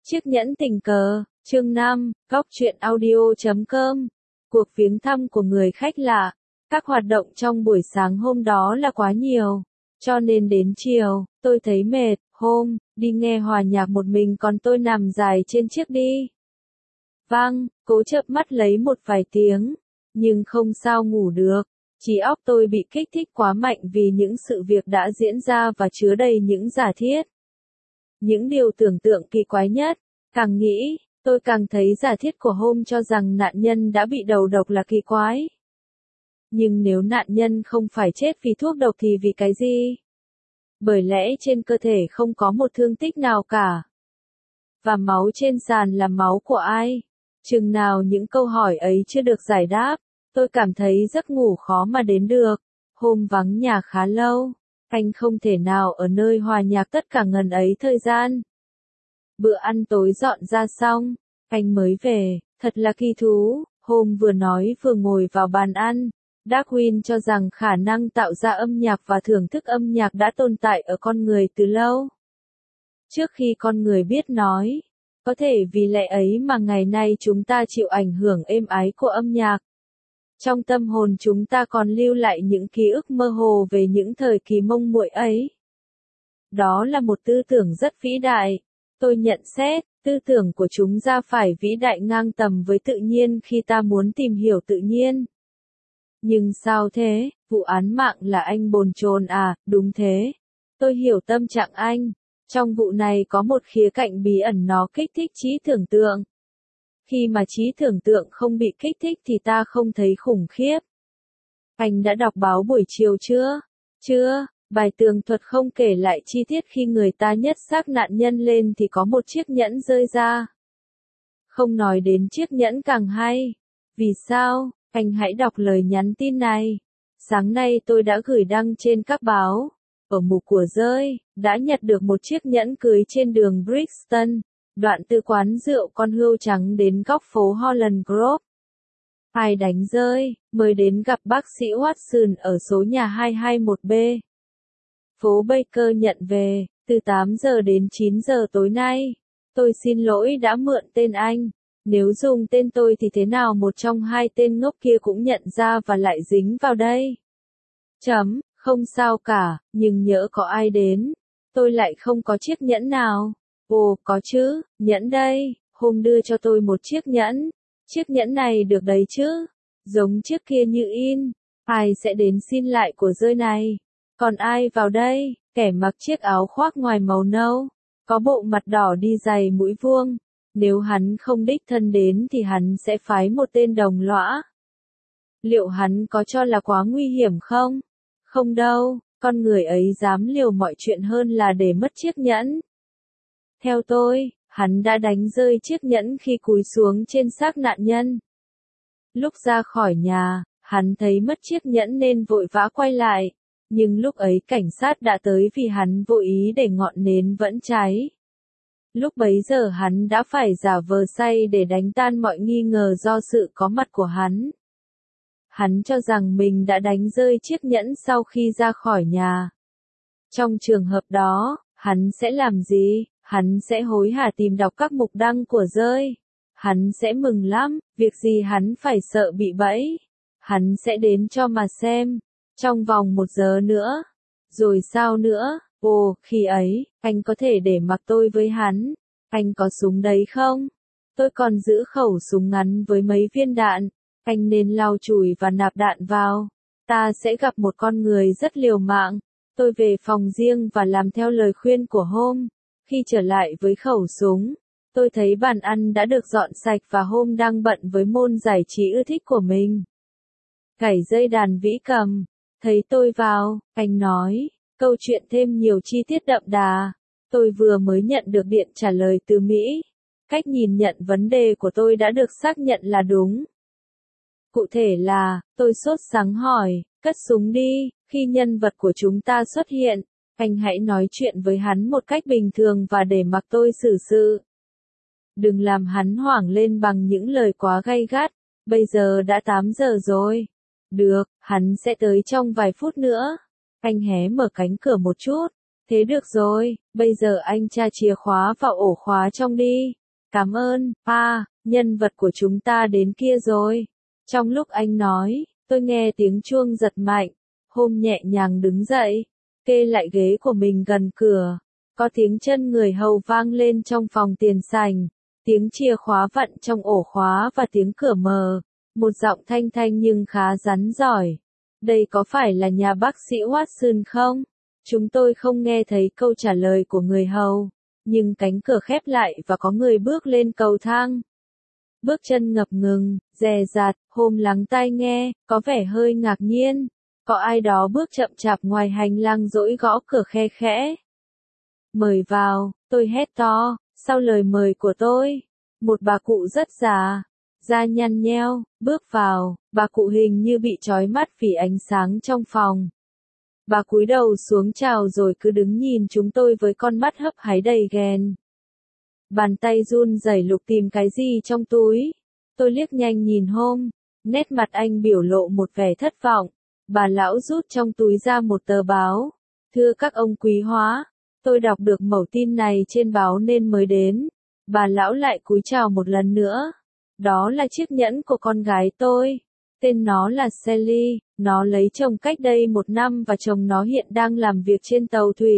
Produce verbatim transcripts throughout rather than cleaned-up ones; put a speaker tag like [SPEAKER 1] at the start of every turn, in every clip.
[SPEAKER 1] Chiếc nhẫn tình cờ, chương năm, góc truyện audio chấm com. Cuộc viếng thăm của người khách lạ. Các hoạt động trong buổi sáng hôm đó là quá nhiều, cho nên đến chiều, tôi thấy mệt. Hôm, đi nghe hòa nhạc một mình còn tôi nằm dài trên chiếc đi. Vâng, cố chợp mắt lấy một vài tiếng, nhưng không sao ngủ được. Trí óc tôi bị kích thích quá mạnh vì những sự việc đã diễn ra và chứa đầy những giả thiết. Những điều tưởng tượng kỳ quái nhất, càng nghĩ, tôi càng thấy giả thiết của hôm cho rằng nạn nhân đã bị đầu độc là kỳ quái. Nhưng nếu nạn nhân không phải chết vì thuốc độc thì vì cái gì? Bởi lẽ trên cơ thể không có một thương tích nào cả. Và máu trên sàn là máu của ai? Chừng nào những câu hỏi ấy chưa được giải đáp, tôi cảm thấy giấc ngủ khó mà đến được. Hôm vắng nhà khá lâu, anh không thể nào ở nơi hòa nhạc tất cả ngần ấy thời gian. Bữa ăn tối dọn ra xong, anh mới về, thật là kỳ thú. Hôm vừa nói vừa ngồi vào bàn ăn, Darwin cho rằng khả năng tạo ra âm nhạc và thưởng thức âm nhạc đã tồn tại ở con người từ lâu. Trước khi con người biết nói, có thể vì lẽ ấy mà ngày nay chúng ta chịu ảnh hưởng êm ái của âm nhạc. Trong tâm hồn chúng ta còn lưu lại những ký ức mơ hồ về những thời kỳ mông muội ấy. Đó là một tư tưởng rất vĩ đại. Tôi nhận xét, tư tưởng của chúng ta phải vĩ đại ngang tầm với tự nhiên khi ta muốn tìm hiểu tự nhiên. Nhưng sao thế, vụ án mạng là anh bồn chồn à? Đúng thế. Tôi hiểu tâm trạng anh. Trong vụ này có một khía cạnh bí ẩn nó kích thích trí tưởng tượng. Khi mà trí tưởng tượng không bị kích thích thì ta không thấy khủng khiếp. Anh đã đọc báo buổi chiều chưa? Chưa, bài tường thuật không kể lại chi tiết khi người ta nhấc xác nạn nhân lên thì có một chiếc nhẫn rơi ra. Không nói đến chiếc nhẫn càng hay. Vì sao? Anh hãy đọc lời nhắn tin này. Sáng nay tôi đã gửi đăng trên các báo. Ở mù của rơi, đã nhặt được một chiếc nhẫn cưới trên đường Brixton, đoạn từ quán rượu Con Hươu Trắng đến góc phố Holland Grove. Ai đánh rơi, mời đến gặp bác sĩ Watson ở số nhà hai hai mốt B. Phố Baker nhận về, từ tám giờ đến chín giờ tối nay. Tôi xin lỗi đã mượn tên anh. Nếu dùng tên tôi thì thế nào một trong hai tên ngốc kia cũng nhận ra và lại dính vào đây. Chấm, không sao cả, nhưng nhỡ có ai đến, tôi lại không có chiếc nhẫn nào. Ồ, có chứ, nhẫn đây, hôm đưa cho tôi một chiếc nhẫn. Chiếc nhẫn này được đấy chứ, giống chiếc kia như in. Ai sẽ đến xin lại của rơi này? Còn ai vào đây? Kẻ mặc chiếc áo khoác ngoài màu nâu, có bộ mặt đỏ đi giày mũi vuông. Nếu hắn không đích thân đến thì hắn sẽ phái một tên đồng lõa. Liệu hắn có cho là quá nguy hiểm không? Không đâu, con người ấy dám liều mọi chuyện hơn là để mất chiếc nhẫn. Theo tôi, hắn đã đánh rơi chiếc nhẫn khi cúi xuống trên xác nạn nhân. Lúc ra khỏi nhà, hắn thấy mất chiếc nhẫn nên vội vã quay lại. Nhưng lúc ấy cảnh sát đã tới vì hắn vô ý để ngọn nến vẫn cháy. Lúc bấy giờ hắn đã phải giả vờ say để đánh tan mọi nghi ngờ do sự có mặt của hắn. Hắn cho rằng mình đã đánh rơi chiếc nhẫn sau khi ra khỏi nhà. Trong trường hợp đó, hắn sẽ làm gì? Hắn sẽ hối hả tìm đọc các mục đăng của rơi. Hắn sẽ mừng lắm, việc gì hắn phải sợ bị bẫy. Hắn sẽ đến cho mà xem. Trong vòng một giờ nữa. Rồi sao nữa? Ồ, khi ấy, anh có thể để mặc tôi với hắn. Anh có súng đấy không? Tôi còn giữ khẩu súng ngắn với mấy viên đạn. Anh nên lau chùi và nạp đạn vào. Ta sẽ gặp một con người rất liều mạng. Tôi về phòng riêng và làm theo lời khuyên của hôm. Khi trở lại với khẩu súng, tôi thấy bàn ăn đã được dọn sạch và hôm đang bận với môn giải trí ưa thích của mình. Gảy dây đàn vĩ cầm. Thấy tôi vào, anh nói, câu chuyện thêm nhiều chi tiết đậm đà. Tôi vừa mới nhận được điện trả lời từ Mỹ. Cách nhìn nhận vấn đề của tôi đã được xác nhận là đúng. Cụ thể là, tôi sốt sắng hỏi, cất súng đi, khi nhân vật của chúng ta xuất hiện, anh hãy nói chuyện với hắn một cách bình thường và để mặc tôi xử sự. Đừng làm hắn hoảng lên bằng những lời quá gay gắt, bây giờ đã tám giờ rồi. Được, hắn sẽ tới trong vài phút nữa. Anh hé mở cánh cửa một chút. Thế được rồi, bây giờ anh tra chìa khóa vào ổ khóa trong đi. Cảm ơn, pa, nhân vật của chúng ta đến kia rồi. Trong lúc anh nói, tôi nghe tiếng chuông giật mạnh. Hôm nhẹ nhàng đứng dậy, kê lại ghế của mình gần cửa. Có tiếng chân người hầu vang lên trong phòng tiền sảnh. Tiếng chìa khóa vặn trong ổ khóa và tiếng cửa mở. Một giọng thanh thanh nhưng khá rắn giỏi. Đây có phải là nhà bác sĩ Watson không? Chúng tôi không nghe thấy câu trả lời của người hầu. Nhưng cánh cửa khép lại và có người bước lên cầu thang. Bước chân ngập ngừng, dè dặt, Hôm lắng tai nghe, có vẻ hơi ngạc nhiên. Có ai đó bước chậm chạp ngoài hành lang dỗi gõ cửa khe khẽ. Mời vào, tôi hét to, sau lời mời của tôi. Một bà cụ rất già, da nhăn nheo, bước vào, bà cụ hình như bị trói mắt vì ánh sáng trong phòng. Bà cúi đầu xuống chào rồi cứ đứng nhìn chúng tôi với con mắt hấp háy đầy ghen. Bàn tay run rẩy lục tìm cái gì trong túi. Tôi liếc nhanh nhìn Hôm, nét mặt anh biểu lộ một vẻ thất vọng. Bà lão rút trong túi ra một tờ báo. Thưa các ông quý hóa, tôi đọc được mẩu tin này trên báo nên mới đến. Bà lão lại cúi chào một lần nữa. Đó là chiếc nhẫn của con gái tôi. Tên nó là Sally, nó lấy chồng cách đây một năm và chồng nó hiện đang làm việc trên tàu thủy.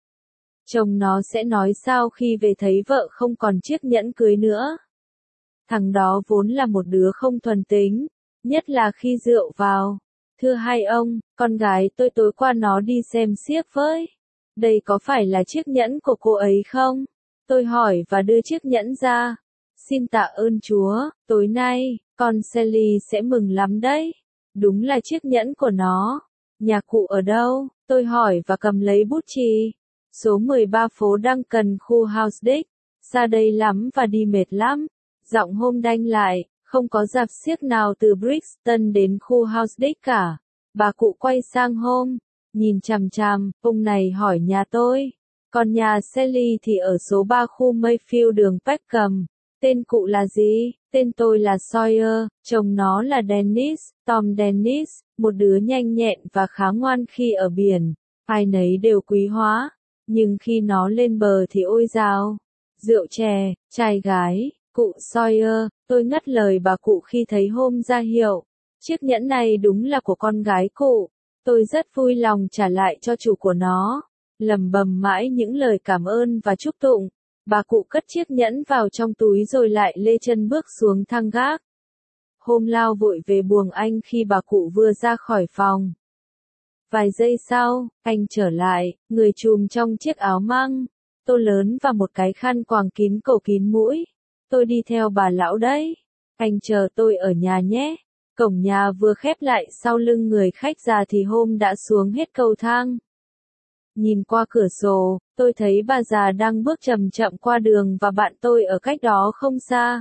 [SPEAKER 1] Chồng nó sẽ nói sao khi về thấy vợ không còn chiếc nhẫn cưới nữa. Thằng đó vốn là một đứa không thuần tính, nhất là khi rượu vào. Thưa hai ông, con gái tôi tối qua nó đi xem xiếc với. Đây có phải là chiếc nhẫn của cô ấy không? Tôi hỏi và đưa chiếc nhẫn ra. Xin tạ ơn Chúa, tối nay, con Sally sẽ mừng lắm đấy. Đúng là chiếc nhẫn của nó. Nhà cụ ở đâu? Tôi hỏi và cầm lấy bút chì. Số mười ba phố Duncan, khu Housedick. Xa đây lắm và đi mệt lắm. Giọng Hôm đanh lại, không có rạp xiếc nào từ Brixton đến khu Housedick cả. Bà cụ quay sang Hôm, nhìn chằm chằm, ông này hỏi nhà tôi. Còn nhà Sally thì ở số ba khu Mayfield đường Peckham. Tên cụ là gì? Tên tôi là Sawyer, chồng nó là Dennis, Tom Dennis, một đứa nhanh nhẹn và khá ngoan khi ở biển. Ai nấy đều quý hóa. Nhưng khi nó lên bờ thì ôi dào. Rượu chè, trai gái, cụ Sawyer, tôi ngắt lời bà cụ khi thấy Hôm ra hiệu. Chiếc nhẫn này đúng là của con gái cụ. Tôi rất vui lòng trả lại cho chủ của nó. Lẩm bẩm mãi những lời cảm ơn và chúc tụng. Bà cụ cất chiếc nhẫn vào trong túi rồi lại lê chân bước xuống thang gác. Hôm lao vội về buồng anh khi bà cụ vừa ra khỏi phòng. Vài giây sau, anh trở lại, người trùm trong chiếc áo măng, tô lớn và một cái khăn quàng kín cổ kín mũi. Tôi đi theo bà lão đấy. Anh chờ tôi ở nhà nhé. Cổng nhà vừa khép lại sau lưng người khách già thì Hôm đã xuống hết cầu thang. Nhìn qua cửa sổ, tôi thấy bà già đang bước chậm chậm qua đường và bạn tôi ở cách đó không xa.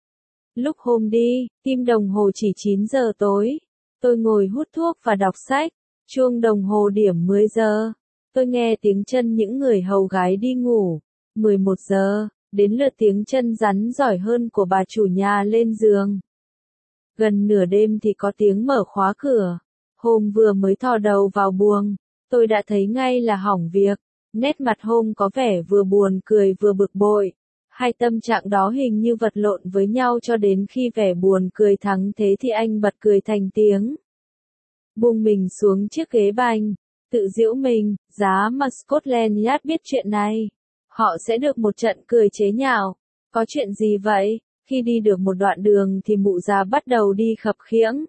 [SPEAKER 1] Lúc Hôm đi, tim đồng hồ chỉ chín giờ tối. Tôi ngồi hút thuốc và đọc sách. Chuông đồng hồ điểm mười giờ. Tôi nghe tiếng chân những người hầu gái đi ngủ. mười một giờ, đến lượt tiếng chân rắn giỏi hơn của bà chủ nhà lên giường. Gần nửa đêm thì có tiếng mở khóa cửa. Hôm vừa mới thò đầu vào buồng. Tôi đã thấy ngay là hỏng việc. Nét mặt Hôm có vẻ vừa buồn cười vừa bực bội. Hai tâm trạng đó hình như vật lộn với nhau cho đến khi vẻ buồn cười thắng thế thì anh bật cười thành tiếng. Buông mình xuống chiếc ghế bành. Tự giễu mình, giá mà Scotland Yard biết chuyện này. Họ sẽ được một trận cười chế nhạo. Có chuyện gì vậy? Khi đi được một đoạn đường thì mụ già bắt đầu đi khập khiễng.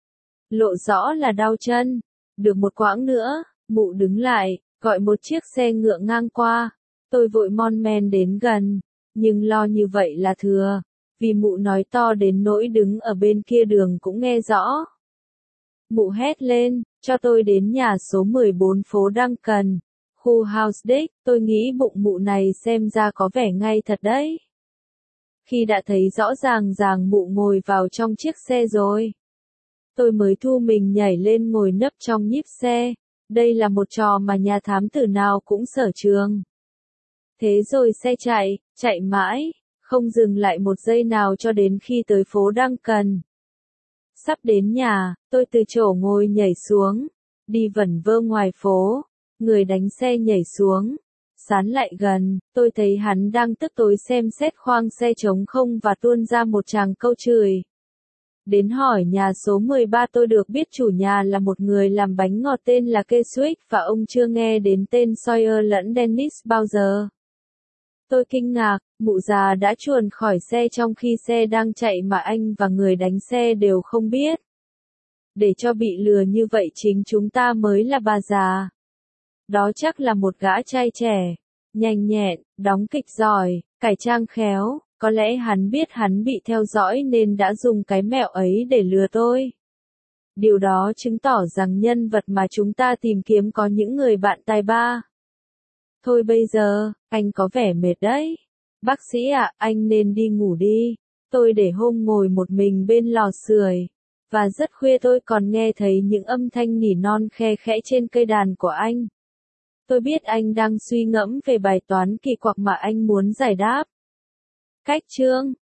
[SPEAKER 1] Lộ rõ là đau chân. Được một quãng nữa. Mụ đứng lại, gọi một chiếc xe ngựa ngang qua. Tôi vội mon men đến gần, nhưng lo như vậy là thừa, vì mụ nói to đến nỗi đứng ở bên kia đường cũng nghe rõ. Mụ hét lên, cho tôi đến nhà số mười bốn phố Duncan, khu Housedick. Tôi nghĩ bụng mụ này xem ra có vẻ ngay thật đấy. Khi đã thấy rõ ràng ràng mụ ngồi vào trong chiếc xe rồi, tôi mới thu mình nhảy lên ngồi nấp trong nhíp xe. Đây là một trò mà nhà thám tử nào cũng sở trường. Thế rồi xe chạy, chạy mãi, không dừng lại một giây nào cho đến khi tới phố Duncan. Sắp đến nhà, tôi từ chỗ ngồi nhảy xuống, đi vẩn vơ ngoài phố. Người đánh xe nhảy xuống, sán lại gần, tôi thấy hắn đang tức tối xem xét khoang xe trống không và tuôn ra một tràng câu chửi. Đến hỏi nhà số mười ba tôi được biết chủ nhà là một người làm bánh ngọt tên là Keswick và ông chưa nghe đến tên Sawyer lẫn Dennis bao giờ. Tôi kinh ngạc, mụ già đã chuồn khỏi xe trong khi xe đang chạy mà anh và người đánh xe đều không biết. Để cho bị lừa như vậy chính chúng ta mới là bà già. Đó chắc là một gã trai trẻ, nhanh nhẹn, đóng kịch giỏi, cải trang khéo, có lẽ hắn biết hắn bị theo dõi nên đã dùng cái mẹo ấy để lừa tôi. Điều đó chứng tỏ rằng nhân vật mà chúng ta tìm kiếm có những người bạn tài ba. Thôi bây giờ, anh có vẻ mệt đấy. Bác sĩ ạ, anh nên đi ngủ đi. Tôi để hôm ngồi một mình bên lò sưởi. Và rất khuya tôi còn nghe thấy những âm thanh nỉ non khe khẽ trên cây đàn của anh. Tôi biết anh đang suy ngẫm về bài toán kỳ quặc mà anh muốn giải đáp. Cách chương